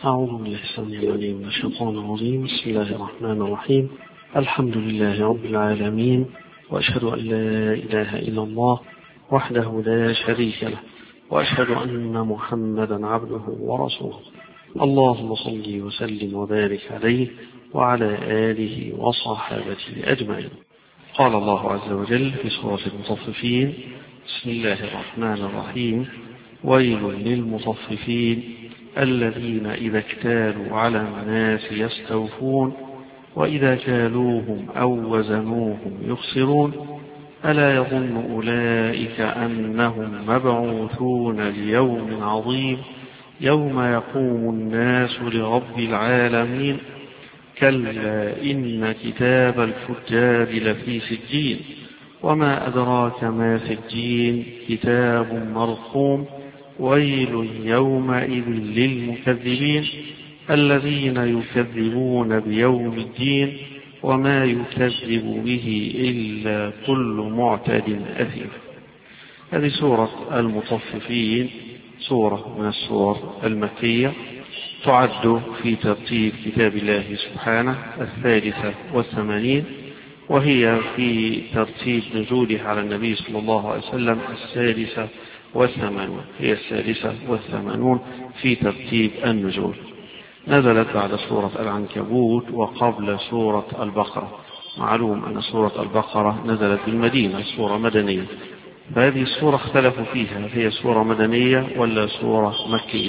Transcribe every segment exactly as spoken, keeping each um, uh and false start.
أعوذ بالله السميع العليم من الشيطان الرجيم. بسم الله الرحمن الرحيم. الحمد لله رب العالمين، وأشهد أن لا إله إلا الله وحده لا شريك له، وأشهد أن محمدا عبده ورسوله. اللهم صل وسلم وبارك عليه وعلى آله وصحابته أجمعين. قال الله عز وجل في سورة المطففين: بسم الله الرحمن الرحيم: ويل للمطففين الذين إذا اكتالوا على الناس يستوفون وإذا كالوهم أو وزنوهم يخسرون ألا يظن أولئك أنهم مبعوثون ليوم عظيم يوم يقوم الناس لرب العالمين كلا إن كتاب الفجار لفي سجين وما أدراك ما سجين كتاب مرقوم ويل يومئذ للمكذبين الذين يكذبون بيوم الدين وما يكذب به إلا كل معتد أثيم. هذه سورة المطففين، سورة من السور المكية، تعد في ترتيب كتاب الله سبحانه الثالثة والثمانين، وهي في ترتيب نزوله على النبي صلى الله عليه وسلم السادسة والثمانون، هي السادسة والثمانون في ترتيب النزول. نزلت بعد سورة العنكبوت وقبل سورة البقرة. معلوم أن سورة البقرة نزلت بالمدينة، سورة مدنية، فهذه السورة اختلفوا فيها، هي سورة مدنية ولا سورة مكية؟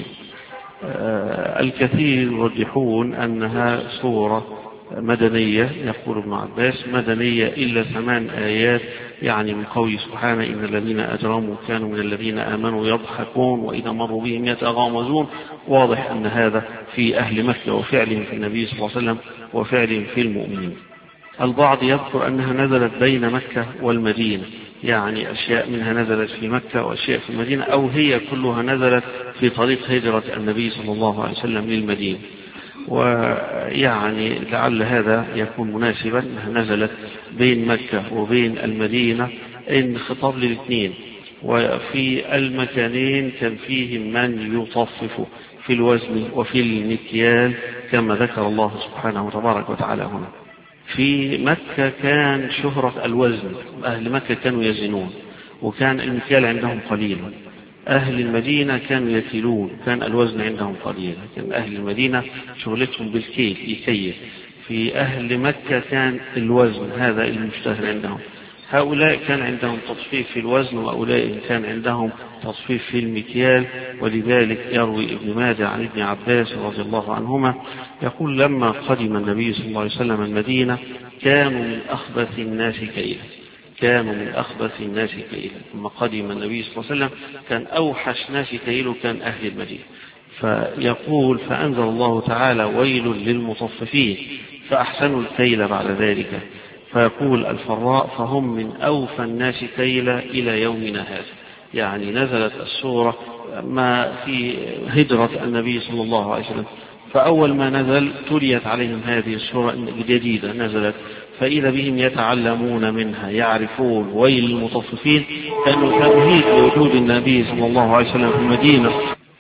آه الكثير يرجحون أنها سورة مدنية، يقول ابن عباس مدنية إلا ثمان آيات، يعني من قوله سبحانه: إن الذين أجرموا كانوا من الذين آمنوا يضحكون وإذا مروا بهم يتغامزون. واضح أن هذا في أهل مكة وفعلهم في النبي صلى الله عليه وسلم وفعلهم في المؤمنين. البعض يذكر أنها نزلت بين مكة والمدينة، يعني أشياء منها نزلت في مكة وأشياء في المدينة، أو هي كلها نزلت في طريق هجرة النبي صلى الله عليه وسلم للمدينة. ويعني لعل هذا يكون مناسبا أنها نزلت بين مكة وبين المدينة، إن خطاب للاثنين، وفي المكانين كان فيهم من يطفف في الوزن وفي المكيال كما ذكر الله سبحانه وتبارك وتعالى هنا. في مكة كان شهرة الوزن، أهل مكة كانوا يزنون وكان المكيال عندهم قليل. أهل المدينة كانوا يكيلون، كان الوزن عندهم قليل، لكن أهل المدينة شغلتهم بالكيل يكيل. في أهل مكة كان الوزن هذا المشتهر عندهم. هؤلاء كان عندهم تطفيف في الوزن وأولئك كان عندهم تطفيف في المكيال. ولذلك يروي ابن ماجه عن ابن عباس رضي الله عنهما يقول: لما قدم النبي صلى الله عليه وسلم المدينة كانوا من أخبث الناس كيلا، كانوا من أخبث الناس كيلا. ثم قدم النبي صلى الله عليه وسلم كان أوحش ناس كيله كان أهل المدينة. فيقول: فأنزل الله تعالى: ويل للمطففين فأحسنوا الكيل بعد ذلك. فيقول الفراء: فهم من أوفى الناس كيلا إلى يومنا هذا. يعني نزلت السورة ما في هجرة النبي صلى الله عليه وسلم، فأول ما نزل تليت عليهم هذه السورة الجديدة نزلت، فإذا بهم يتعلمون منها يعرفون ويل المطففين، كانوا تمهيد لوجود النبي صلى الله عليه وسلم في المدينة،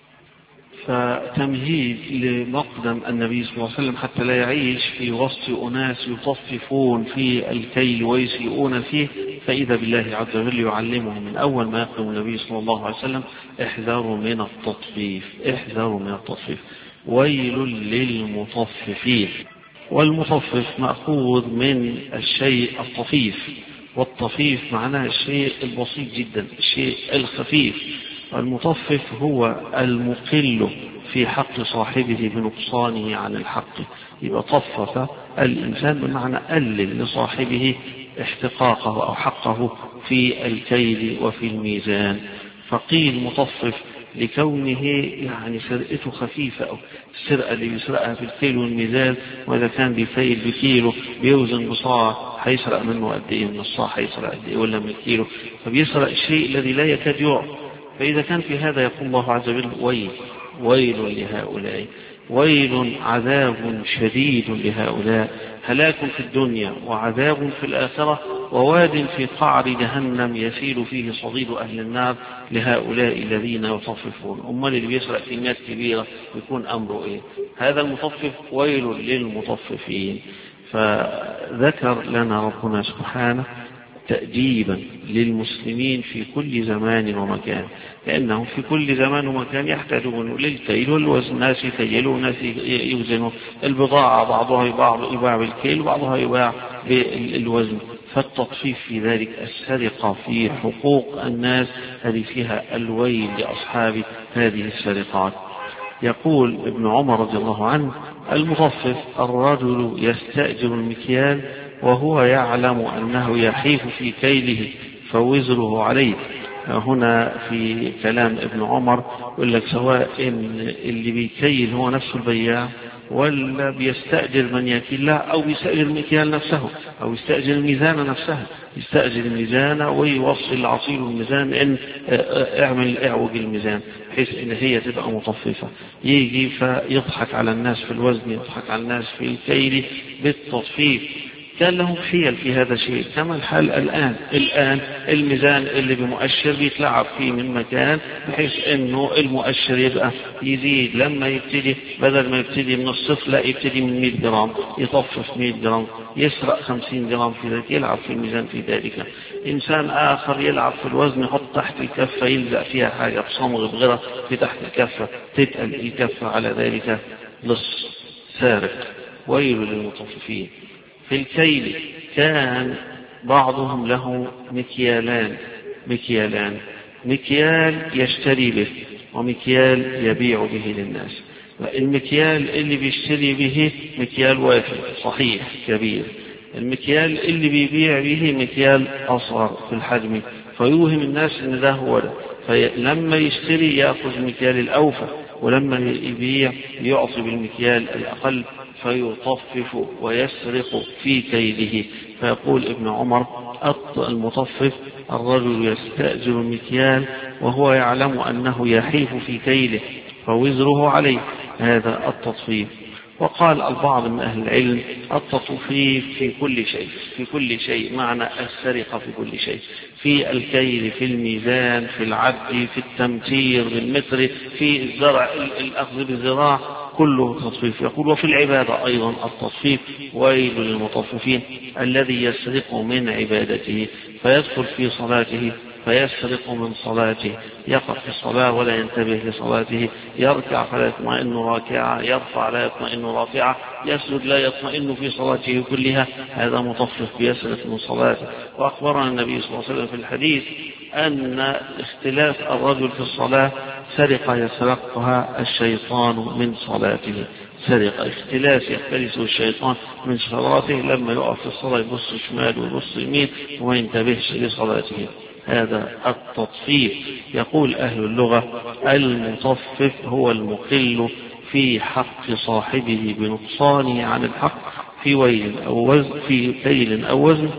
فتمهيد لمقدم النبي صلى الله عليه وسلم حتى لا يعيش في وسط أناس يطففون في الكيل ويسيئون فيه. فإذا بالله عز وجل يعلمهم من أول ما يقدم النبي صلى الله عليه وسلم: احذروا من التطفيف، احذروا من التطفيف، ويل للمطففين. والمطفف مأخوذ من الشيء الطفيف، والطفيف معناه الشيء البسيط جدا، الشيء الخفيف. المطفف هو المقل في حق صاحبه بنقصانه عن الحق. يبقى طفف الإنسان بمعنى قلل لصاحبه احتقاقه أو حقه في الكيل وفي الميزان. فقيل مطفف لكونه يعني سرقته خفيفة، أو السرقة اللي بيسرقها في الكيل والميزان، وإذا كان بيفيل بكيلو بيوزن بصاع هيسرق منه قد إيه، من الصاع هيسرق قد إيه، ولا من الكيلو، فبيسرق الشيء الذي لا يكاد يعرف. فإذا كان في هذا يقول الله عز وجل: ويل ويل لهؤلاء. ويل عذاب شديد لهؤلاء، هلاك في الدنيا وعذاب في الآخرة، وواد في قعر جهنم يسيل فيه صديد أهل النار لهؤلاء الذين يطففون. أمال اللي بيسرق كميات كبيرة يكون أمره إيه؟ هذا المطفف ويل للمطففين. فذكر لنا ربنا سبحانه تأديبا للمسلمين في كل زمان ومكان، لأنهم في كل زمان ومكان يحتاجون للكيل والوزن، ناس يكيلون ناس يوزنوا البضاعة، بعضها يباع بالكيل وبعضها يباع بالوزن. فالتطفيف في ذلك، السرقة في حقوق الناس، هذه فيها الويل لأصحاب هذه السرقات. يقول ابن عمر رضي الله عنه: المطفف الرجل يستأجر المكيال وهو يعلم أنه يحيف في كيله فوزره عليه. هنا في كلام ابن عمر يقول لك سواء إن اللي بيكيل هو نفسه البياع، ولا بيستأجر من يكيل له، أو بيستأجر المكيال نفسه، أو يستأجر الميزان نفسها، يستأجر الميزان ويوصل العصير الميزان إن اعمل اعوج الميزان بحيث إن هي تبقى مطففة. يجي فيضحك على الناس في الوزن، يضحك على الناس في الكيل بالتطفيف. كان لهم حيل في هذا الشيء، كما الحال الآن. الآن الميزان اللي بمؤشر بيتلعب فيه من مكان بحيث انه المؤشر يبقى يزيد، لما يبتدي بدل ما يبتدي من الصفر لا يبتدي من مئة جرام، يطفف مئة جرام، يسرق خمسين جرام في ذلك، يلعب في الميزان في ذلك. إنسان آخر يلعب في الوزن، يحط تحت الكفة يلزق فيها حاجة بصمغ بغيرة في تحت الكفة، تتقل الكفة على ذلك لص سارق. ويل للمطففين. في الكيل كان بعضهم له مكيالان مكيالان مكيال يشتري به ومكيال يبيع به للناس. المكيال اللي بيشتري به مكيال وافي صحيح كبير، المكيال اللي بيبيع به مكيال أصغر في الحجم، فيوهم الناس ان ده هو ده، فلما يشتري يأخذ المكيال الأوفى، ولما يبيع يعطي بالمكيال الأقل، فيطفف ويسرق في كيله. فيقول ابن عمر: المطفف الرجل يستأجر المكيال وهو يعلم أنه يحيف في كيله فوزره عليه، هذا التطفيف. وقال البعض من أهل العلم: التطفيف في كل شيء، في كل شيء معنى السرقة في كل شيء، في الكيل، في الميزان، في العد، في التمتير بالمتر، في الزرع، الأخذ بالزراع، كله تطفيف. يقول: وفي العبادة أيضا التطفيف. ويل للمطففين الذي يسرق من عبادته فيدخل في صلاته فيسرق من صلاته، يقع في الصلاة ولا ينتبه لصلاته، يركع فلا يطمئن راكعا، يرفع لا يطمئن رافعا، يسجد لا يطمئن في صلاته كلها، هذا مطفف بيسرق من صلاته. وأخبرنا النبي صلى الله عليه وسلم في الحديث أن اختلاف الرجل في الصلاة سرقة يسرقها الشيطان من صلاته، سرقة اختلاس يختلس الشيطان من صلاته، لما يقف في الصلاة يبص شمال ويبص يمين وما ينتبهش لصلاته، هذا التطفيف. يقول أهل اللغة: المطفف هو المقل في حق صاحبه بنقصانه عن الحق في ويل أو وزن، في كيل أو وزن.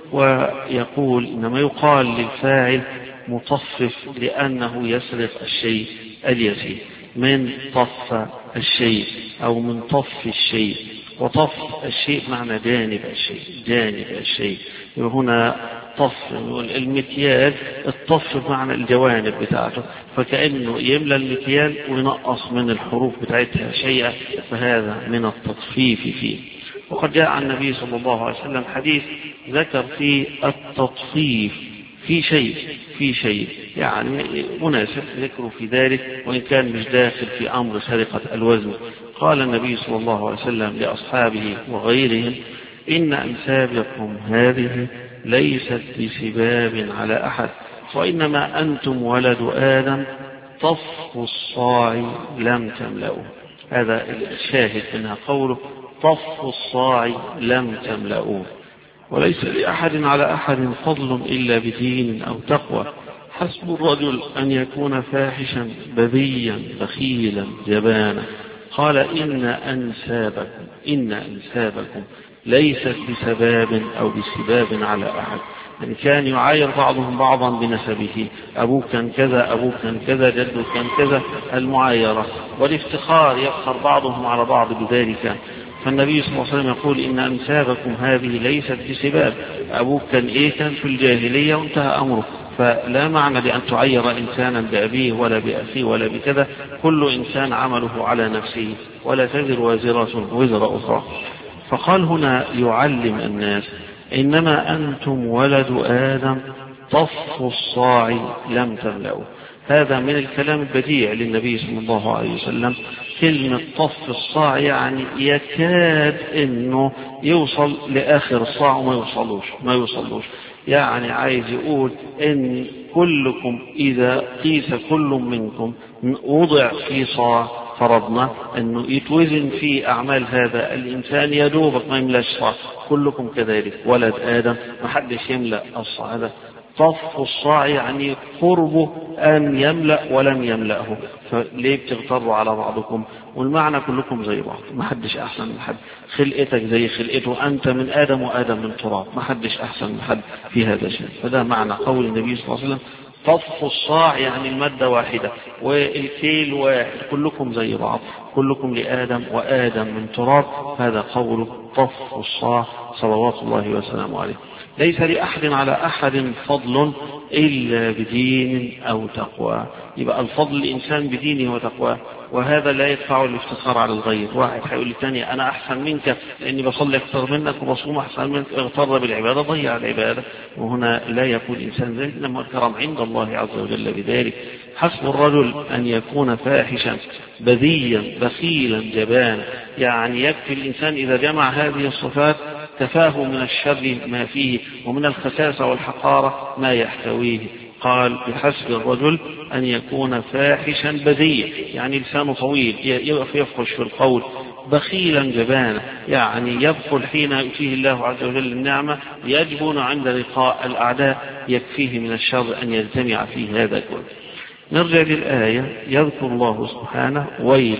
ويقول: إنما يقال للفاعل مطفف لأنه يسرق الشيء اليسير، من طف الشيء أو من طف الشيء. وطف الشيء معنى جانب الشيء، جانب الشيء. وهنا طف المكيال، الطف معنى الجوانب بتاعته، فكأنه يملى المكيال وينقص من الحروف بتاعتها شيئا، فهذا من التطفيف فيه. وقد جاء عن النبي صلى الله عليه وسلم حديث ذكر فيه التطفيف في شيء في شيء يعني مناسب ذكره في ذلك، وإن كان مش داخل في أمر سرقة الوزن. قال النبي صلى الله عليه وسلم لأصحابه وغيرهم: إن أنسابكم هذه ليست بسباب على أحد، وإنما أنتم ولد آدم، طف الصاع لم تملأوا. هذا الشاهد منها قوله: طف الصاع لم تملأوا. وليس لأحد على أحد فضل إلا بدين أو تقوى. حسب الرجل أن يكون فاحشا بذيا بخيلا جبانا. قال: إن أنسابكم إن أنسابكم ليست بسباب أو بسباب على أحد. يعني كان يعاير بعضهم بعضا بنسبه، أبوك كان كذا، أبوك كان كذا، جدك كان كذا، المعايرة والافتخار يفخر بعضهم على بعض بذلك. فالنبي صلى الله عليه وسلم يقول إن أنسابكم هذه ليست بسباب، أبوك كان إيه كان في الجاهلية وانتهى أمره، فلا معنى لأن تعير إنسانا بأبيه ولا بأخيه ولا بكذا، كل إنسان عمله على نفسه ولا تزر وازرة وزر أخرى. فقال هنا يعلم الناس إنما أنتم ولد آدم طف الصاع لم تملأوا. هذا من الكلام البديع للنبي صلى الله عليه وسلم. كلمة طف الصاع يعني يكاد انه يوصل لاخر الصاع وما يوصلوش ما يوصلوش يعني عايز يقول ان كلكم اذا قيس كل منكم وضع في صاع، فرضنا انه يتوزن في اعمال هذا الانسان يدوبك ما يملاش صاع، كلكم كذلك ولد ادم ما حدش يملأ الصاع. هذا طف الصاع يعني قربه أن يملأ ولم يملأه، فليه بتغتروا على بعضكم؟ والمعنى كلكم زي بعض، ما حدش أحسن من حد، خلقتك زي خلقته، أنت من آدم وآدم من تراب، ما حدش أحسن من حد في هذا الشيء. فده معنى قول النبي صلى الله عليه وسلم طف الصاع يعني المادة واحدة والكيل واحد، كلكم زي بعض، كلكم لآدم وآدم من تراب. هذا قول طف الصاع صلوات الله وسلامه عليه. ليس لأحد على أحد فضل إلا بدين أو تقوى. يبقى الفضل الإنسان بدينه وتقواه، وهذا لا يدفع الافتخار على الغير. واحد هيقول للثاني أنا أحسن منك لأني بصلي أكثر منك وبصوم أحسن منك، اغتر بالعبادة ضيع العبادة. وهنا لا يكون إنسان ذلك، لما الكرم عند الله عز وجل بذلك. حسب الرجل أن يكون فاحشا بذيا بخيلا جبانا، يعني يكفي الإنسان إذا جمع هذه الصفات كفاه من الشر ما فيه ومن الخساسة والحقارة ما يحتويه. قال بحسب الرجل أن يكون فاحشا بذيا، يعني لسانه طويل يفحش في القول، بخيلا جبانا يعني يبخل حين يؤتيه الله عز وجل النعمة، يجبن عند لقاء الأعداء، يكفيه من الشر أن يجتمع فيه هذا كله. نرجع للآية. يذكر الله سبحانه ويل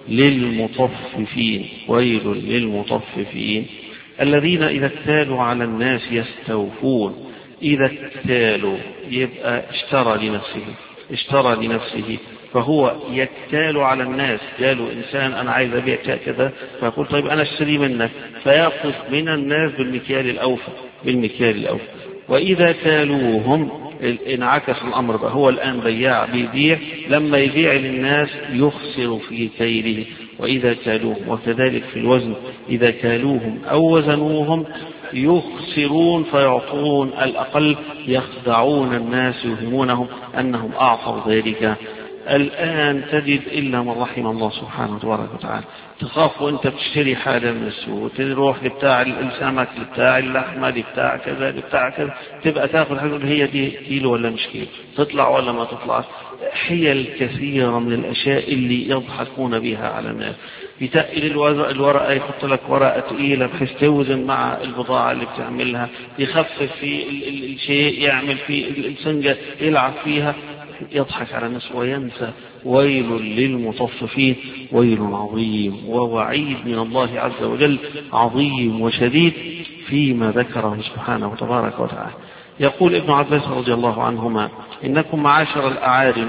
للمطففين، ويل للمطففين الذين إذا اكتالوا على الناس يستوفون. إذا اكتالوا يبقى اشترى لنفسه اشترى لنفسه فهو يكتال على الناس. قالوا إنسان أنا عايز أبيع كذا، فيقول طيب أنا اشتري منك، فيأخذ من الناس بالمكيال الأوفى بالمكيال الأوفى وإذا كالوهم انعكس الأمر بقى، هو الآن بياع بيبيع، لما يبيع للناس يخسر في كيله وإذا كالوهم. وكذلك في الوزن إذا كالوهم أو وزنوهم يخسرون فيعطون الأقل، يخدعون الناس يوهمونهم أنهم أعطوا ذلك. الآن تجد إلا من رحم الله سبحانه وتبارك وتعالى، تخاف وانت بتشتري حاجة من السوق، تروح لبتاع السمك لبتاع اللحمة لبتاع كذا لبتاع كذا، تبقى تاخذ حاجة هي دي كيلو ولا مش كيلو، تطلع ولا ما تطلع. حيل كثيرة من الأشياء اللي يضحكون بها على الناس. يتقل الورقة، يحط لك ورقة تقيلة بحيث توزن مع البضاعة اللي بتعملها، يخفف في الشيء، يعمل في السنجة يلعب فيها، يضحك على الناس وينسى. ويل للمطففين، ويل عظيم ووعيد من الله عز وجل عظيم وشديد فيما ذكره سبحانه وتبارك وتعالى. يقول ابن عباس رضي الله عنهما إنكم معاشر الأعاجم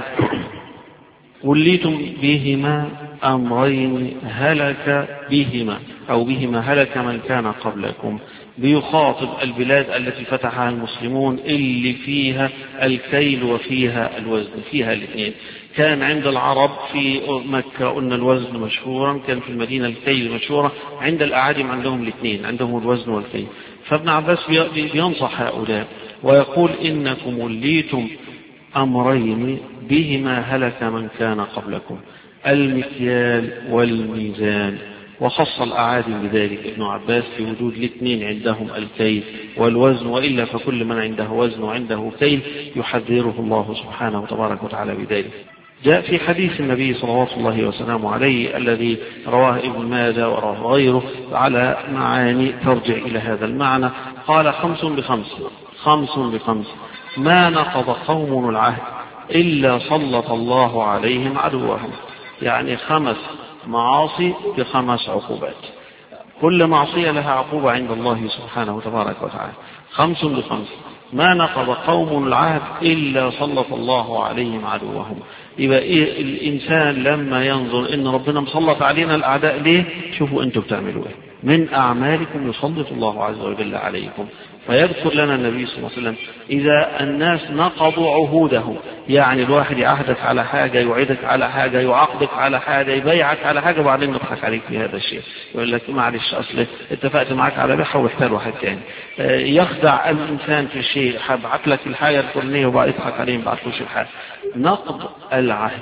وليتم بهما أمرين هلك بهما أو بهما هلك من كان قبلكم. بيخاطب البلاد التي فتحها المسلمون اللي فيها الكيل وفيها الوزن، فيها الاثنين. كان عند العرب في مكة قلنا الوزن مشهورا، كان في المدينة الكيل مشهورا، عند الأعاجم عندهم الاثنين، عندهم الوزن والكيل. فابن عباس بينصح هؤلاء ويقول إنكم وليتم أمرين بهما هلك من كان قبلكم، المكيال والميزان. وخص الأعاجم بذلك ابن عباس في وجود الاثنين عندهم الكيل والوزن، وإلا فكل من عنده وزن وعنده كيل يحذره الله سبحانه وتبارك وتعالى بذلك. جاء في حديث النبي صلى الله وسلم عليه الذي رواه ابن ماجه ورواه غيره على معاني ترجع إلى هذا المعنى. قال خمس بخمس خمس بخمس ما نقض قوم العهد إلا سلط الله عليهم عدوهم. يعني خمس معاصي بخمس عقوبات، كل معصية لها عقوبة عند الله سبحانه وتبارك وتعالى. خمس بخمس، ما نقض قوم العهد إلا سلط الله عليهم عدوهم. يبقى إيه الإنسان لما ينظر إن ربنا مسلط علينا الأعداء ليه؟ شوفوا أنتم بتعملوا إيه، من أعمالكم يسلط الله عز وجل عليكم. فيذكر لنا النبي صلى الله عليه وسلم إذا الناس نقضوا عهودهم، يعني الواحد يعهدك على حاجة، يوعدك على حاجة، يعاقدك على حاجة، يبيعك على حاجة، وبعدين يضحك عليك في هذا الشيء، يقول لك معلش أصل اتفقت معك على بيعها واحتال واحد تاني. يخدع الإنسان في شيء، هبعت لك الحاجة الفلانية وبعد يضحك عليه ما بعتلوش الحاجة. نقض العهد،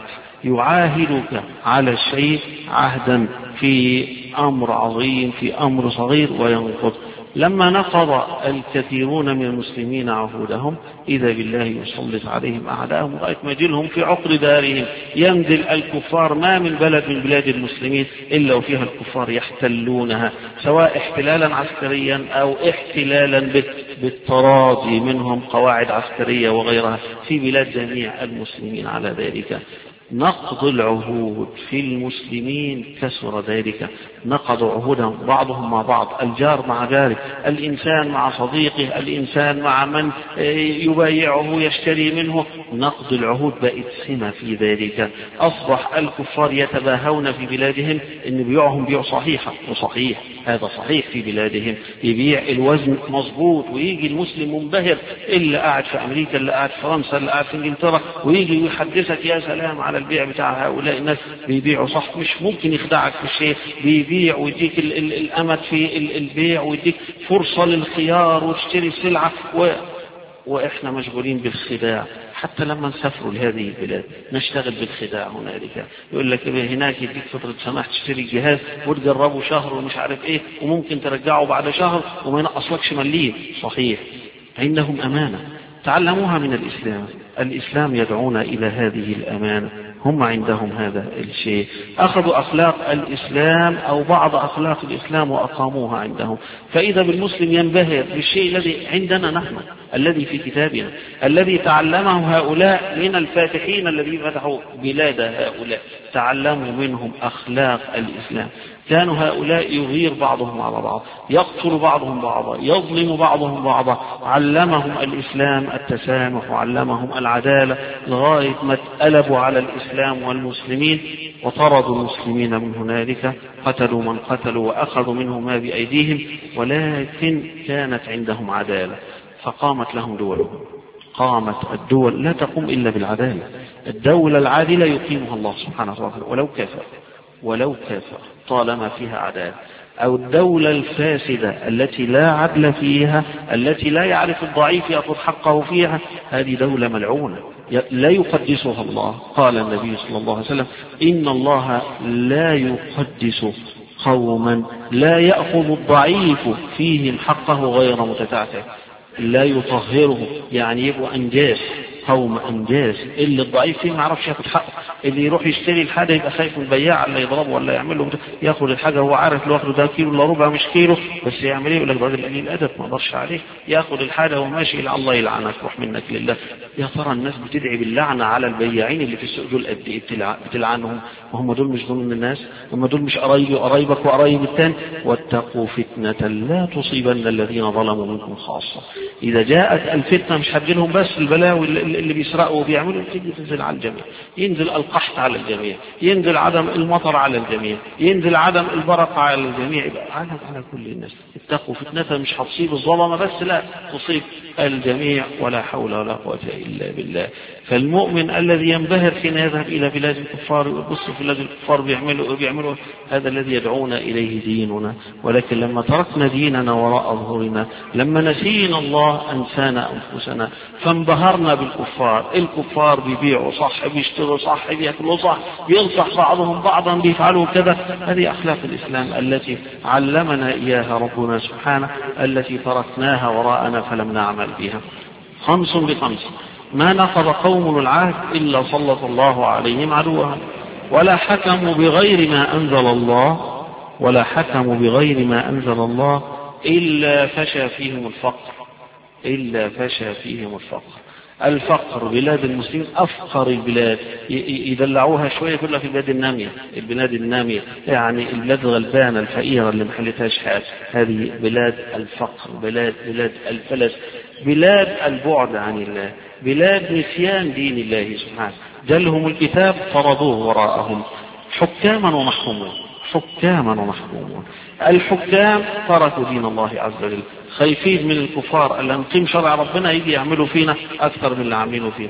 يعاهدك على الشيء عهدا في أمر عظيم في أمر صغير وينقض. لما نقض الكثيرون من المسلمين عهودهم إذا بالله يسلط عليهم أعداءهم لغاية ما يجيلهم في عقر دارهم، ينزل الكفار. ما من بلد من بلاد المسلمين إلا وفيها الكفار يحتلونها، سواء احتلالا عسكريا أو احتلالا بالتراضي منهم، قواعد عسكرية وغيرها في بلاد جميع المسلمين على ذلك. نقض العهود في المسلمين كسر ذلك، نقضوا عهودهم بعضهم مع بعض، الجار مع جاره، الإنسان مع صديقه، الإنسان مع من يبايعه يشتري منه. نقض العهود بقت سمة في ذلك. أصبح الكفار يتباهون في بلادهم إن بيعهم بيع صحيحة وصحيح، هذا صحيح في بلادهم، يبيع الوزن مظبوط، ويجي المسلم منبهر، اللي قاعد في أمريكا، اللي قاعد في فرنسا، اللي قاعد في إنجلترا، ويجي يحدثك يا سلام على البيع بتاع هؤلاء الناس، بيبيعوا صح، مش ممكن يخدعك في الشيء، بيبيع ويديك ال ال الأمد في ال البيع، ويديك فرصة للخيار وتشتري السلعة و وإحنا مشغولين بالخداع. حتى لما نسافروا لهذه البلاد نشتغل بالخداع هنالك، يقول لك هناك يديك فترة سماح تشتري الجهاز وتجربه شهر ومش عارف ايه، وممكن ترجعه بعد شهر وما ينقصلكش مليم. صحيح، عندهم أمانة تعلموها من الإسلام، الإسلام يدعونا إلى هذه الأمانة، هم عندهم هذا الشيء، أخذوا أخلاق الإسلام أو بعض أخلاق الإسلام وأقاموها عندهم. فإذا بالمسلم ينبهر بالشيء الذي عندنا نحن، الذي في كتابنا، الذي تعلمه هؤلاء من الفاتحين الذين فتحوا بلاد هؤلاء، تعلموا منهم أخلاق الإسلام. كانوا هؤلاء يغير بعضهم على بعض، يقتل بعضهم بعضا، يظلم بعضهم بعضا. علمهم الإسلام التسامح وعلمهم العدالة لغاية ما اتقلبوا على الإسلام والمسلمين وطردوا المسلمين من هنالك، قتلوا من قتلوا وأخذوا منهم ما بأيديهم، ولكن كانت عندهم عدالة فقامت لهم دولهم. قامت الدول لا تقوم إلا بالعدالة، الدولة العادلة يقيمها الله سبحانه وتعالى ولو كافر، ولو كافر طالما فيها عدالة. أو الدولة الفاسدة التي لا عدل فيها، التي لا يعرف الضعيف يأخذ حقه فيها، هذه دولة ملعونة لا يقدسها الله. قال النبي صلى الله عليه وسلم إن الله لا يقدس قوما لا يأخذ الضعيف فيهم حقه غير متتعتع، لا يطهره، يعني يبقوا أنجاس، قوم أنجاس، اللي الضعيف فيه ما يعرفش ياخد حقه، اللي يروح يشتري الحاجة يبقى خايف من البياع اللي يضربه ولا يعمل له، ياخد الحاجة هو عارف لو اخده ده كيلو ولا ربع مش كيلو، بس يعمل ايه؟ يقول لك راجل قليل الأدب ما اقدرش عليه، ياخد الحاجة وماشي إلى الله يلعنك روح منك لله. يا ترى الناس بتدعي باللعنة على البياعين اللي في السوق دول قد ايه بتلعنهم؟ وهم دول مش ضمن الناس؟ هم دول مش قرايبي وقرايبك وقرايب التاني؟ واتقوا فتنة لا تصيبن الذين ظلموا منكم خاصة. إذا جاءت الفتنة مش هتجيلهم بس البلاوي اللي بيسرقوا وبيعملوا، تيجي تنزل على الجميع، ينزل القحط على الجميع، ينزل عدم المطر على الجميع، ينزل عدم البركة على الجميع، يبقى على على كل الناس. اتقوا فتنة مش هتصيب الظلمة بس، لا تصيب الجميع، ولا حول ولا قوة إلا بالله. فالمؤمن الذي ينبهر حين يذهب إلى بلاد الكفار ويبص في بلاد الكفار بيعملوا بيعملوا هذا الذي يدعونا إليه ديننا. ولكن لما تركنا ديننا وراء ظهورنا، لما نسينا الله أنسانا أنفسنا، فانبهرنا بالكفار. الكفار بيبيعوا صح، بيشتروا صح، بيأكلوا صح، بينصح بعضهم بعضا، بيفعلوا كذا. هذه أخلاق الإسلام التي علمنا إياها ربنا سبحانه، التي تركناها وراءنا فلم نعمل بها. خمس بخمس، ما نقض قوم العهد إلا سلط الله عليهم عدوهم، ولا حكموا بغير ما أنزل الله ولا حكموا بغير ما أنزل الله إلا فشى فيهم الفقر إلا فشى فيهم الفقر الفقر. بلاد المسلمين أفقر البلاد، يدلعوها شوية يقول لك البلاد النامية، البلاد النامية يعني البلاد الغلبانة الفقيرة اللي محلتهاش حاجة. هذه بلاد الفقر، بلاد بلاد الفلس، بلاد البعد عن الله، بلاد نسيان دين الله سبحانه. جلهم الكتاب فرضوه وراءهم حكاما ومحكومون، حكاما ومحكومون. الحكام تركوا دين الله عز وجل، خايفين من الكفار اللي نقيم شرع ربنا يجي يعملوا فينا اكثر من اللي عاملينه فيه.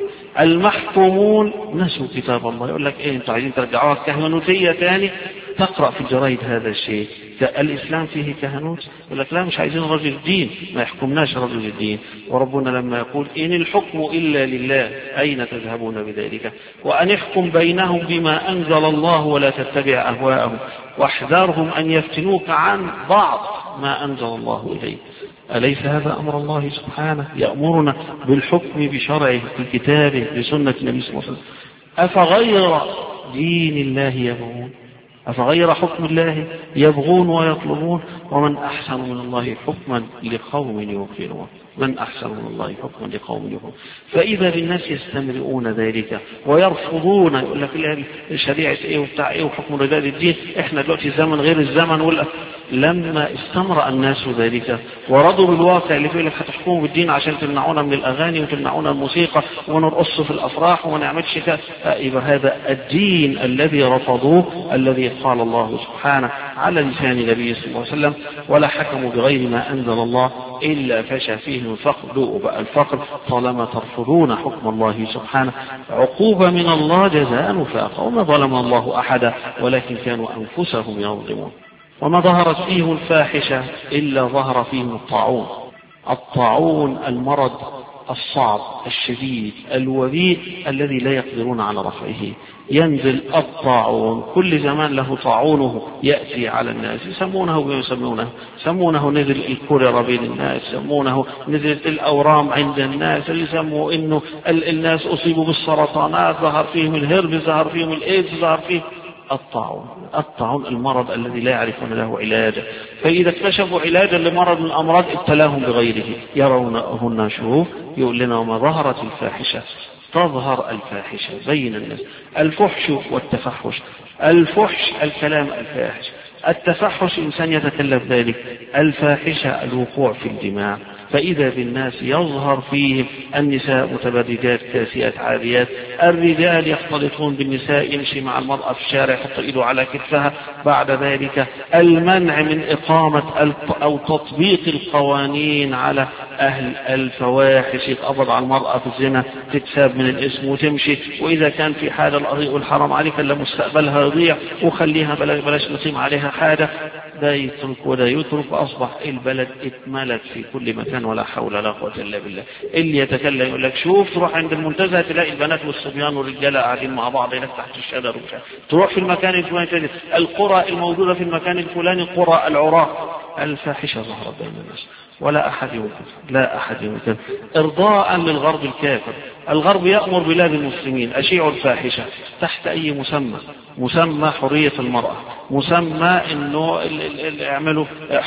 المحكومون نسوا كتاب الله، يقول لك ايه انتوا عايزين ترجعوها كهنوتيه تاني؟ تقرا في الجرايد هذا الشيء، الاسلام فيه كهنوت؟ يقول لك لا، مش عايزين رجل الدين، ما يحكمناش رجل الدين. وربنا لما يقول ان الحكم الا لله اين تذهبون بذلك؟ وان احكم بينهم بما انزل الله ولا تتبع اهواءهم واحذرهم ان يفتنوك عن بعض ما انزل الله اليك. أليس هذا أمر الله سبحانه؟ يأمرنا بالحكم بشرعه بكتابه بسنة النبي صلى الله عليه وسلم. أفغير دين الله يبغون؟ أفغير حكم الله يبغون ويطلبون؟ ومن أحسن من الله حكما لقوم يوقنون، من أحسن من الله حكما لقوم يوقنون. فإذا بالناس يستمرئون ذلك ويرفضون، يقول لك شريعة إيه وبتاع إيه وحكم رجال الدين، إحنا دلوقتي زمن غير الزمن. ولا لما استمرأ الناس ذلك ورضوا بالواقع اللي فيه لك هتحكموا بالدين عشان تمنعونا من الأغاني وتمنعونا الموسيقى ونرقص في الأفراح وما نعملش كده، يبقى هذا الدين الذي رفضوه الذي قال الله سبحانه على لسان النبي صلى الله عليه وسلم ولا حكموا بغير ما أنزل الله إلا فشى فيهم الفقر. ذوقوا بقى الفقر طالما ترفضون حكم الله سبحانه. عقوبة من الله جزاء وفاقا. وما ظلم الله أحدا ولكن كانوا أنفسهم يظلمون. وما ظهرت فيهم الفاحشة إلا ظهر فيهم الطاعون. الطاعون المرض الصعب الشديد الوبيء الذي لا يقدرون على رفعه. ينزل الطاعون، كل زمان له طاعونه يأتي على الناس، يسمونه ويسمونه يسمونه نزل الكوليرا بين الناس، يسمونه نزلت الأورام عند الناس، اللي يسموا إنه الناس أصيبوا بالسرطانات، ظهر فيهم الهرب، ظهر فيهم الإيدز، ظهر فيه الطاعون. الطاعون المرض الذي لا يعرفون له علاجا، فإذا اكتشفوا علاجا لمرض من الأمراض ابتلاهم بغيره. يرونهن شوف يقول لنا وما ظهرت الفاحشة، تظهر الفاحشة بين الناس. الفحش والتفحش، الفحش الكلام الفاحش، التفحش إنسان يتكلف ذلك، الفاحشة الوقوع في الجماع. فإذا بالناس يظهر فيهم النساء متبرجات كاسيات عاريات، الرجال يختلطون بالنساء، يمشي مع المرأة في الشارع يحط إيده على كتفها. بعد ذلك المنع من إقامة أو تطبيق القوانين على أهل الفواحش، يتقبض على المرأة في الزنا، تتساب من الاسم وتمشي، وإذا كان في حاجة الحرام عليك إلا مستقبلها يضيع وخليها بلاش بلاش نقيم عليها حاجة. لا يترك ولا يترك، أصبح البلد اتملت في كل مكان ولا حول ولا قوة إلا بالله. اللي يتكلم يقول لك شوف، تروح عند المنتزه تلاقي البنات والصبيان والرجالة قاعدين مع بعض هناك تحت الشجر ومش عارف. تروح في المكان الفلاني، القرى الموجودة في المكان الفلاني قرى العراق. الفاحشة ظهرت بين الناس ولا أحد ينكر، لا أحد ينكر، إرضاء للغرب الكافر. الغرب يأمر بلاد المسلمين أشيعوا الفاحشة تحت أي مسمى، مسمى حرية المرأة، مسمى إنه يعملوا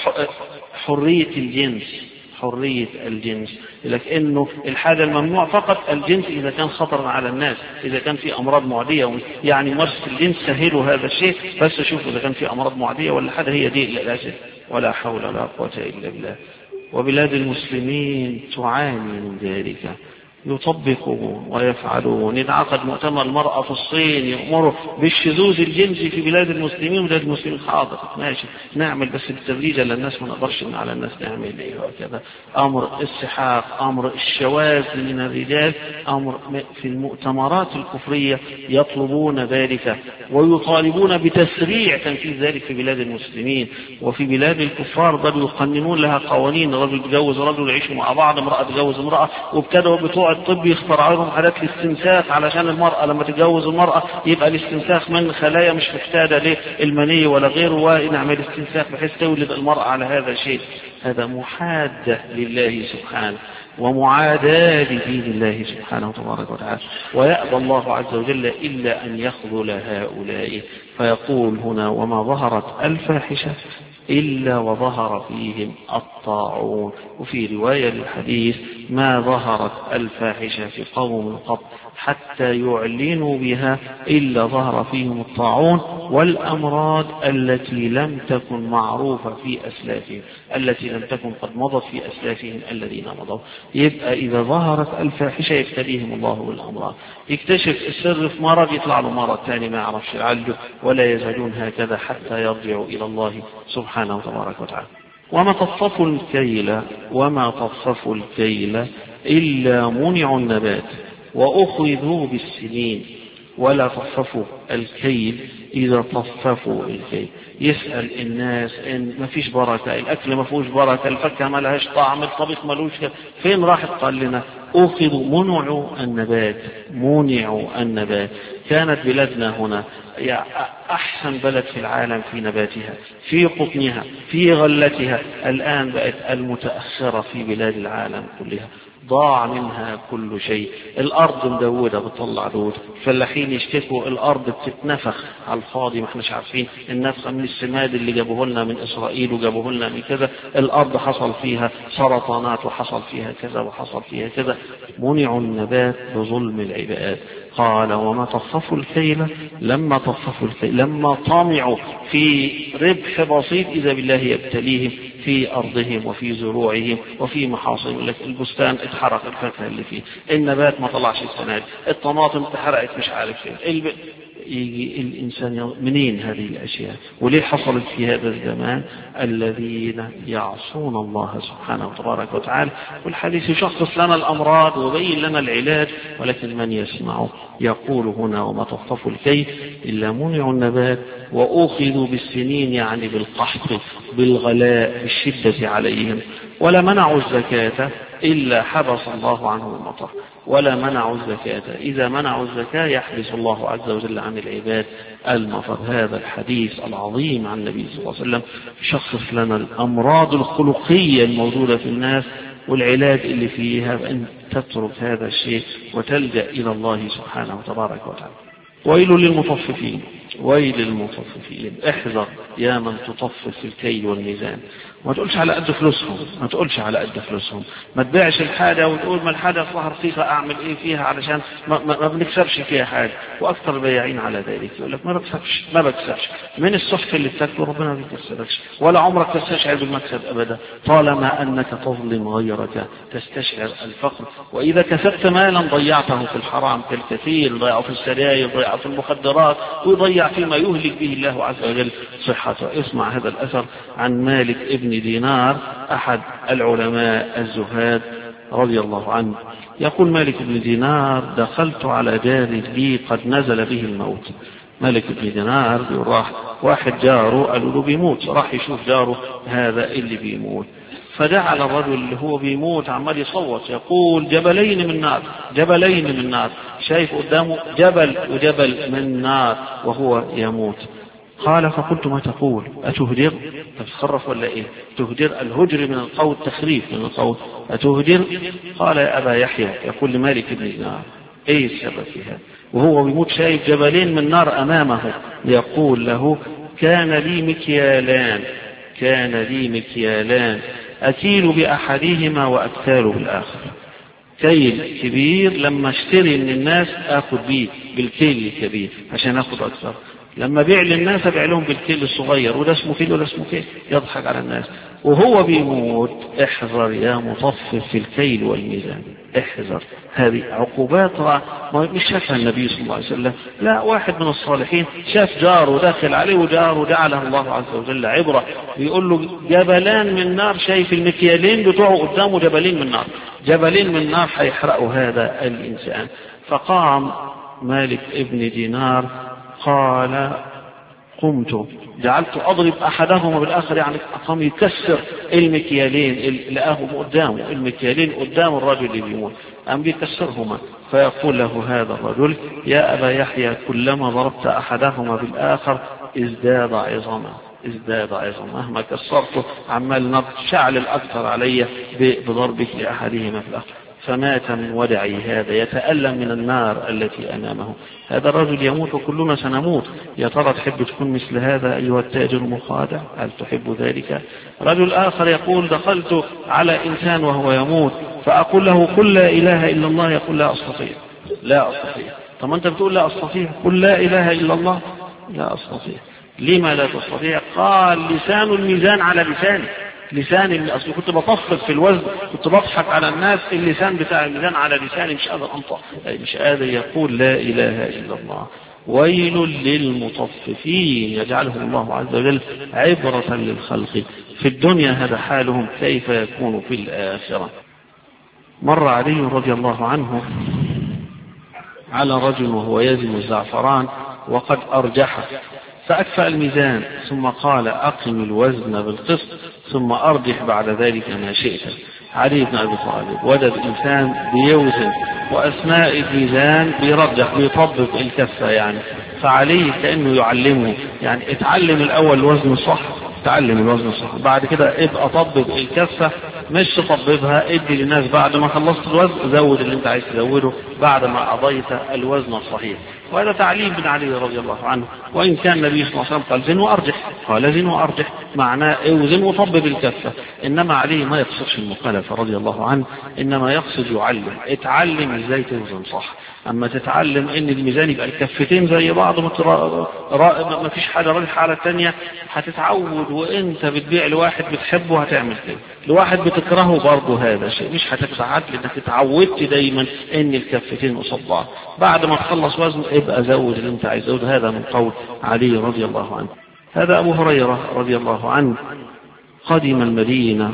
حرية الجنس، حرية الجنس، لكن إنه الحاجة الممنوع فقط الجنس إذا كان خطرا على الناس، إذا كان في أمراض معدية، يعني ممارسة الجنس سهلوا هذا الشيء، بس شوفوا إذا كان في أمراض معدية ولا حاجة، هي دي الأساس. ولا حول ولا قوة إلا بالله. وبلاد المسلمين تعاني من ذلك، يطبقون ويفعلون. ينعقد مؤتمر المرأة في الصين يأمروا بالشذوذ الجنسي في بلاد المسلمين، بلاد المسلمين حاضر ماشي نعمل بس بالتدريج للناس، ما نقدرش على الناس نعمل ايه وكذا. امر السحاق، امر الشواذ من الرجال، امر في المؤتمرات الكفرية يطلبون ذلك ويطالبون بتسريع تنفيذ ذلك في بلاد المسلمين. وفي بلاد الكفار بل يقننون لها قوانين، رجل يتجوز رجل يعيشوا مع بعض، امرأة تتجوز امرأة، وابتدوا بتوع الطب يخترعوا لهم حالات الاستنساخ علشان المرأة لما تتجوز المرأة يبقى الاستنساخ من خلايا مش محتاجة للمني ولا غيره، ونعمل استنساخ بحيث تولد المرأة على هذا الشيء. هذا محادة لله سبحانه ومعاداة لدين الله سبحانه تبارك وتعالى. ويأبى الله عز وجل إلا أن يخذل هؤلاء، فيقول هنا وما ظهرت الفاحشة إلا وظهر فيهم الطاعون. وفي رواية للحديث ما ظهرت الفاحشة في قوم قط حتى يعلنوا بها إلا ظهر فيهم الطاعون والأمراض التي لم تكن معروفة في أسلافهم، التي لم تكن قد مضت في أسلافهم الذين مضوا. يبقى إذا ظهرت الفاحشة يبتليهم الله بالأمراض، يكتشف السر في مرض يطلع له مرض ثاني ما يعرفش يعالجه، ولا يزالون هكذا حتى يرجعوا إلى الله سبحانه وتبارك وتعالى. وما طففوا الكيل وما طففوا الكيل إلا منعوا النبات وأخذوا بالسنين. ولا طففوا الكيل إذا طففوا الكيل. يسأل الناس إن ما فيش بركة، الأكل ما فيهوش بركة، الفكة ما لهاش طعم، الطبيخ ما لهوش، فين راحت؟ قال لنا أخذوا منعوا النبات، منعوا النبات. كانت بلادنا هنا أحسن بلد في العالم في نباتها، في قطنها، في غلتها، الآن بقت المتأخرة في بلاد العالم كلها، ضاع منها كل شيء. الأرض مدودة بتطلع دود، فلاحين يشتكوا الأرض بتتنفخ على الفاضي، ما احناش عارفين النفخة من السماد اللي جابوه لنا من إسرائيل وجابوه لنا من كذا، الأرض حصل فيها سرطانات وحصل فيها كذا وحصل فيها كذا. منعوا النبات بظلم العباد. قال وما طففوا الكيل لما طففوا الكيل لما طمعوا في ربح بسيط إذا بالله يبتليهم في أرضهم وفي زروعهم وفي محاصيلهم. لك البستان اتحرق الفاكهة اللي فيه، النبات ما طلعش السنة، الطماطم اتحرقت مش عارف فين. يجي الإنسان منين هذه الأشياء؟ وليه حصلت في هذا الزمان؟ الذين يعصون الله سبحانه وتبارك وتعالى. والحديث يشخص لنا الأمراض ويبين لنا العلاج، ولكن من يسمع يقول هنا وما طففوا الكيل إلا منعوا النبات وأخذوا بالسنين، يعني بالقحط بالغلاء بالشدة عليهم. ولا منعوا الزكاة إلا حبس الله عنهم المطر. ولا منعوا الزكاة، إذا منعوا الزكاة يحبس الله عز وجل عن العباد المطر. هذا الحديث العظيم عن النبي صلى الله عليه وسلم يشخص لنا الأمراض الخلقية الموجودة في الناس والعلاج اللي فيها، بأن تترك هذا الشيء وتلجأ إلى الله سبحانه وتبارك وتعالى. ويل للمطففين، ويل للمطففين. احذر يا من تطفف في الكيل والميزان. ما تقولش على قد فلوسهم، ما تقولش على قد فلوسهم، ما تبيعش الحاجة وتقول ما الحاجة فيها رخيصة أعمل إيه فيها علشان ما, ما, ما بنكسبش فيها حاجة. وأكثر البياعين على ذلك يقول لك ما بكسبش ما بكسبش من السحف اللي بتاكله ربنا ما بيكسبكش، ولا عمرك تستشعر بالمكسب أبدا، طالما أنك تظلم غيرك تستشعر الفقر. وإذا كسبت مالا ضيعته في الحرام كالكثير، ضيعه في السراير، ضيعه في المخدرات، ويضيع فيما يهلك به الله عز وجل صحته. اسمع هذا الأثر عن مالك ابن دينار أحد العلماء الزهاد رضي الله عنه. يقول مالك بن دينار دخلت على جار لي قد نزل به الموت. مالك بن دينار راح واحد جاره قالوا له بيموت، راح يشوف جاره هذا اللي بيموت، فجعل الرجل اللي هو بيموت عمال يصوت يقول جبلين من نار، جبلين من نار، شايف قدامه جبل وجبل من نار وهو يموت. قال فقلت ما تقول؟ أتهدر؟ تتصرف ولا إيه؟ تهدر، الهجر من القول تخريف من القول، أتهدر؟ قال يا أبا يحيى، يقول لمالك بن دينار إيه السبب في هذا؟ وهو بيموت شايف جبلين من نار أمامه. يقول له كان لي مكيالان، كان لي مكيالان أكيل بأحدهما وأكتال بالآخر. كيل كبير لما اشتري من الناس أخذ بيه بالكيل الكبير عشان أخذ أكثر، لما بيع للناس بيع لهم بالكيل الصغير، وده اسمه كيل وده اسمه كيل، يضحك على الناس. وهو بيموت احذر يا مطفف في الكيل والميزان، احذر. هذه عقوبات مش شافها النبي صلى الله عليه وسلم، لا، واحد من الصالحين شاف جاره داخل عليه وجاره جعله الله عز وجل عبرة، بيقول له جبلان من نار، شايف المكيالين بتوعه قدامه جبلين من نار، جبلين من نار هيحرقوا هذا الإنسان. فقام مالك ابن دينار قال قمت جعلت أضرب أحدهما بالآخر، يعني قام يكسر المكيالين، لقاهم قدامه المكيالين قدام الرجل اللي بيموت، قام بيكسرهما. فيقول له هذا الرجل يا أبا يحيى كلما ضربت أحدهما بالآخر ازداد عظما، ازداد عظما، مهما كسرته عمال نض شعل الأكثر علي بضربك لأحدهما في الآخر. فمات من ودعي هذا يتألم من النار التي أمامه. هذا الرجل يموت وكلنا سنموت، يا ترى تحب تكون مثل هذا أيها التاجر المخادع؟ هل تحب ذلك؟ رجل آخر يقول دخلت على إنسان وهو يموت فأقول له قل لا إله إلا الله، يقول لا أستطيع لا أستطيع. طب أنت بتقول لا أستطيع، قل لا إله إلا الله. لا أستطيع. لما لا تستطيع؟ قال لسان الميزان على لساني، لسان اللي أصلي كنت بطفل في الوزن، كنت بضحك على الناس، اللسان بتاع الميزان على لساني مش قادر أنطق، مش قادر يقول لا إله إلا الله. ويل للمطففين يجعلهم الله عز وجل عبرة للخلق في الدنيا، هذا حالهم كيف يكون في الآخرة. مر علي رضي الله عنه على رجل وهو يزن الزعفران وقد أرجحه فأكفأ الميزان، ثم قال أقم الوزن بالقسط ثم أرجح بعد ذلك ما شئت. علي بن أبي طالب وجد إنسان بيوزن وأثناء الميزان بيرجح بيطبق الكفة يعني، فعليه كأنه يعلمه يعني اتعلم الأول الوزن صح، تعلم الوزن صح، بعد كده ابقى طبق الكفة، مش تطبقها ادي للناس بعد ما خلصت الوزن زود اللي انت عايز تزوده بعد ما قضيت الوزن الصحيح. وهذا تعليم من علي رضي الله عنه. وإن كان النبي صلى الله عليه وسلم قال زن وأرجح، قال زن وأرجح معناه اوزن وطبق الكفة، إنما علي ما يقصدش المخالفة رضي الله عنه، إنما يقصد يعلم، اتعلم ازاي توزن صح. أما تتعلم إن الميزان يبقى الكفتين زي بعض ما فيش حاجة راجحة على الثانية، هتتعود وإنت بتبيع لواحد بتحبه هتعمل كده، لواحد بتكرهه برضه هذا شيء، مش هتتعد لأنك اتعودت دايما إن الكفتين قصاد بعض. بعد ما تخلص وزن ابقى زود اللي أنت عايز تزود. هذا من قول علي رضي الله عنه. هذا أبو هريرة رضي الله عنه قدم المدينة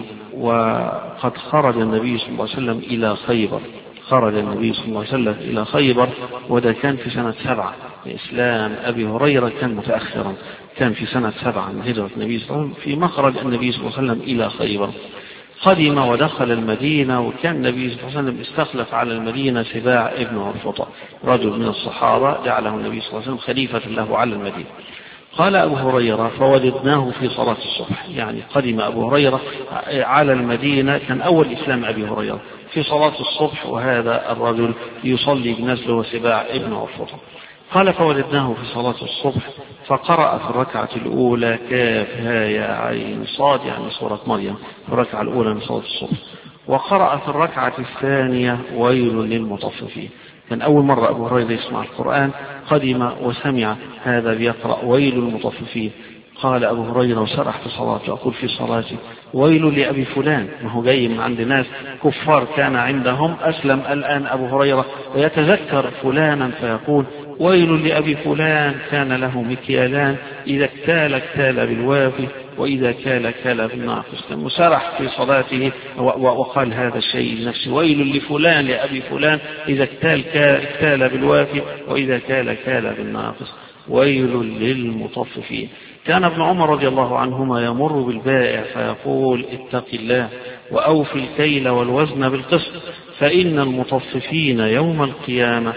وقد خرج النبي صلى الله عليه وسلم إلى خيبر، خرج النبي صلى الله عليه وسلم إلى خيبر، وده كان في سنة سبعة. إسلام أبي هريرة كان متأخرا، كان في سنة سبعة من هجرة النبي صلى الله عليه وسلم، في مخرج النبي صلى الله عليه وسلم إلى خيبر. قدم ودخل المدينة، وكان النبي صلى الله عليه وسلم استخلف على المدينة سباع ابن عرفطة رجل من الصحابة، جعله النبي صلى الله عليه وسلم خليفة له على المدينة. قال أبو هريرة فوجدناه في صلاة الصبح، يعني قدم أبو هريرة على المدينة، كان أول إسلام أبي هريرة في صلاة الصبح، وهذا الرجل يصلي بنزله وسباع ابن عرفطة. قال فوجدناه في صلاة الصبح فقرأ في الركعة الأولى كاف ها يا عين صاد، يعني سورة مريم في الركعة الأولى من صلاة الصبح، وقرأ في الركعة الثانية ويل للمطففين. كان أول مرة أبو هريرة يسمع القرآن، قدم وسمع هذا بيقرأ ويل للمطففين. قال أبو هريرة وسرح في صلاته يقول في صلاتي ويل لأبي فلان، ما هو جاي من عند ناس كفار كان عندهم، أسلم الآن أبو هريرة ويتذكر فلانا فيقول ويل لأبي فلان كان له مكيالان إذا اكتال اكتال بالوافي وإذا كال كال بالناقص. مسرح في صلاته وقال هذا الشيء لنفسه ويل لفلان لأبي فلان إذا اكتال اكتال بالوافي وإذا كال كال بالناقص ويل للمطففين. كان ابن عمر رضي الله عنهما يمر بالبائع فيقول اتق الله وأوفي الكيل والوزن بالقسط فإن المطففين يوم القيامة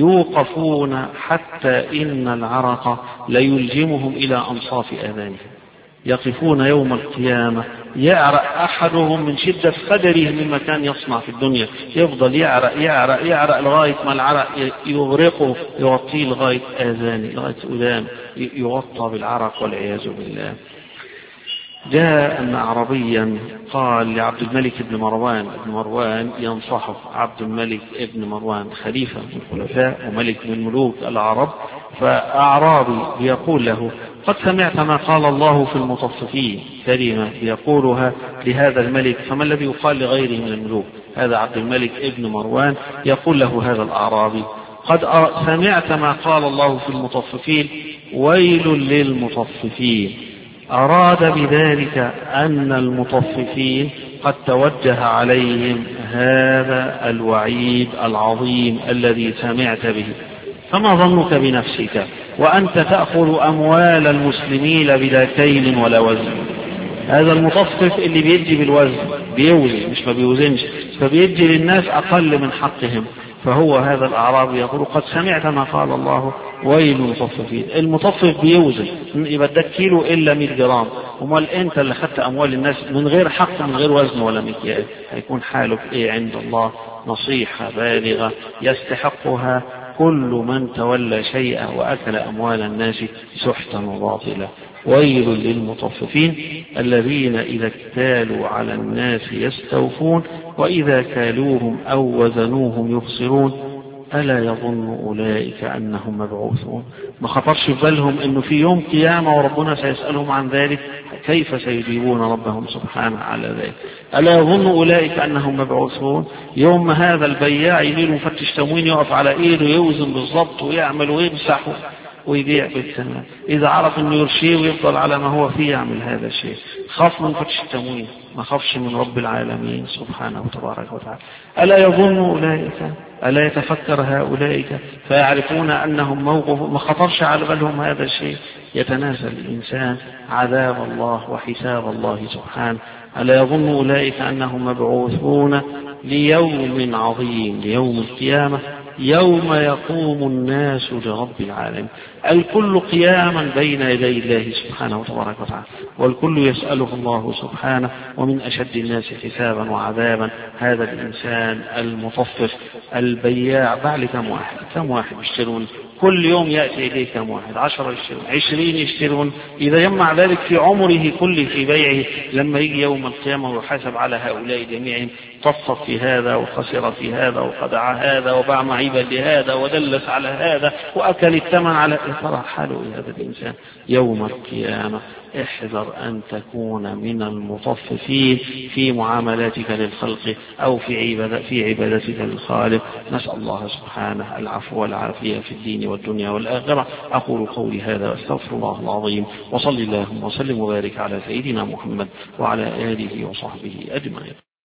يوقفون حتى إن العرق ليلجمهم إلى أنصاف آذانهم. يقفون يوم القيامة يعرق أحدهم من شدة قدره مما كان يصنع في الدنيا، يفضل يعرق يعرق يعرق لغاية ما العرق يغرقه يغطيه لغاية آذانه لغاية أذان يغطى بالعرق والعياذ بالله. جاء أن أعرابيا قال لعبد الملك بن مروان، ابن مروان ينصحه، عبد الملك ابن مروان خليفة من الخلفاء وملك من ملوك العرب، فأعرابي يقول له قد سمعت ما قال الله في المطففين، كلمة يقولها لهذا الملك، فما الذي يقال لغيره من الملوك؟ هذا عبد الملك ابن مروان يقول له هذا الأعرابي قد سمعت ما قال الله في المطففين ويل للمطففين. أراد بذلك أن المطففين قد توجه عليهم هذا الوعيد العظيم الذي سمعت به، فما ظنك بنفسك وأنت تأخذ أموال المسلمين بلا كيل ولا وزن؟ هذا المطفف اللي بيدي بالوزن بيوزن مش ما بيوزنش، فبيدي للناس أقل من حقهم، فهو هذا الأعرابي يقول قد سمعت ما قال الله ويل المطففين. المطفف بيوزن، يبقى ده كيلو إلا مئة جرام، امال أنت اللي خدت أموال الناس من غير حق من غير وزن ولا مكيال، هيكون حالك إيه عند الله؟ نصيحة بالغة يستحقها كل من تولى شيئا وأكل أموال الناس سحتا وباطلا. ويل للمطففين الذين إذا اكتالوا على الناس يستوفون وإذا كالوهم أو وزنوهم يخسرون ألا يظن أولئك أنهم مبعوثون. ما خطرش في بالهم أنه في يوم قيامة وربنا سيسألهم عن ذلك، كيف سيجيبون ربهم سبحانه على ذلك؟ ألا يظن أولئك أنهم مبعوثون؟ يوم هذا البياع يجيله مفتش تموين يقف على إيده يوزن بالضبط ويعمل ويمسح ويبيع بالثمن، إذا عرف أنه يرشيه ويفضل على ما هو فيه يعمل هذا الشيء. خاف من فتش التموين، ما خافش من رب العالمين سبحانه وتبارك وتعالى. ألا يظن أولئك، ألا يتفكر هؤلاء فيعرفون أنهم موقف، ما خطرش على بالهم هذا الشيء؟ يتناسى الإنسان عذاب الله وحساب الله سبحانه. ألا يظن أولئك أنهم مبعوثون ليوم عظيم، ليوم القيامة، يوم يقوم الناس لرب العالمين. الكل قياما بين يدي الله سبحانه وتبارك وتعالى، والكل يسأله الله سبحانه. ومن أشد الناس حسابا وعذابا هذا الإنسان المطفف البياع. بعد كم واحد كم واحد يشترون كل يوم؟ يأتي إليه كم واحد؟ عشرة يشترون، عشرين يشترون. إذا جمع ذلك في عمره كله في بيعه، لما يجي يوم القيامة ويحاسب على هؤلاء جميعهم، طفف في هذا وخسر في هذا وخدع هذا وباع معيبا لهذا ودلس على هذا وأكل الثمن على ترى حاله هذا الإنسان يوم القيامة. احذر أن تكون من المطففين في معاملاتك للخلق أو في عبادة في عبادتك للخالق. نسأل الله سبحانه العفو والعافية في الدين والدنيا والآخرة. أقول قولي هذا واستغفر الله العظيم، وصلي اللهم وسلم وبارك على سيدنا محمد وعلى آله وصحبه أجمعين.